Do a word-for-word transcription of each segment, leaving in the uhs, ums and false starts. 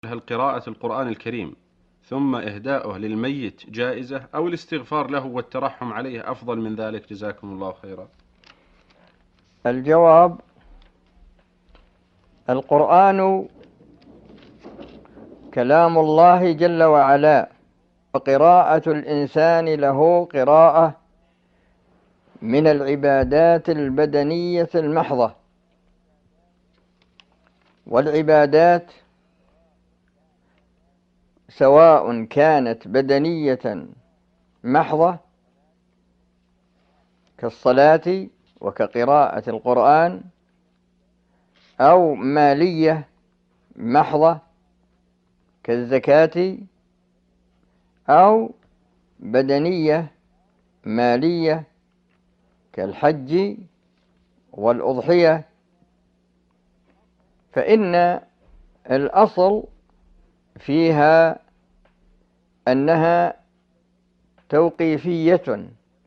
هل قراءة القرآن الكريم ثم إهداؤه للميت جائزة، أو الاستغفار له والترحم عليه أفضل من ذلك؟ جزاكم الله خيرا. الجواب: القرآن كلام الله جل وعلا، وقراءة الإنسان له قراءة من العبادات البدنية المحضة، والعبادات سواء كانت بدنية محضة كالصلاة وكقراءة القرآن، أو مالية محضة كالزكاة، أو بدنية مالية كالحج والأضحية، فإن الأصل فيها أنها توقيفية،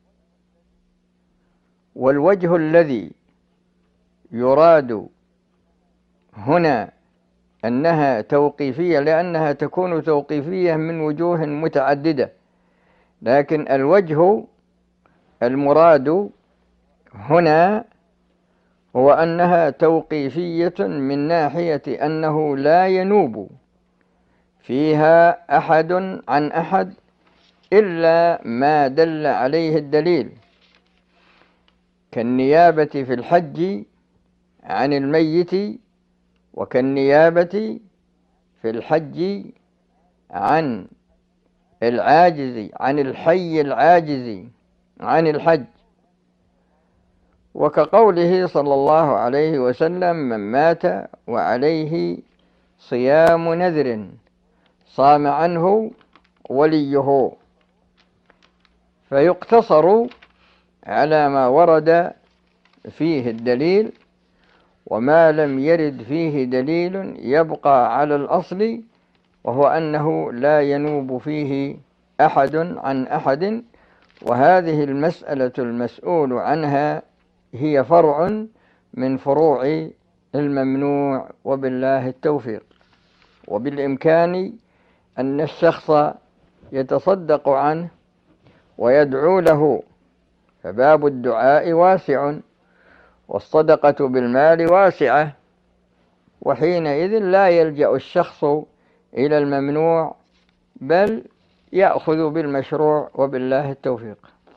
والوجه الذي يراد هنا أنها توقيفية لأنها تكون توقيفية من وجوه متعددة، لكن الوجه المراد هنا هو أنها توقيفية من ناحية أنه لا ينوب فيها أحد عن أحد إلا ما دل عليه الدليل، كالنيابة في الحج عن الميت، وكالنيابة في الحج عن العاجز عن الحي العاجز عن الحج، وكقوله صلى الله عليه وسلم: من مات وعليه صيام نذر صام عنه وليه. فيقتصر على ما ورد فيه الدليل، وما لم يرد فيه دليل يبقى على الأصل، وهو أنه لا ينوب فيه أحد عن أحد. وهذه المسألة المسؤول عنها هي فرع من فروع الممنوع، وبالله التوفيق. وبالإمكان أن الشخص يتصدق عنه ويدعو له، فباب الدعاء واسع، والصدقة بالمال واسعة، وحينئذ لا يلجأ الشخص إلى الممنوع، بل يأخذ بالمشروع، وبالله التوفيق.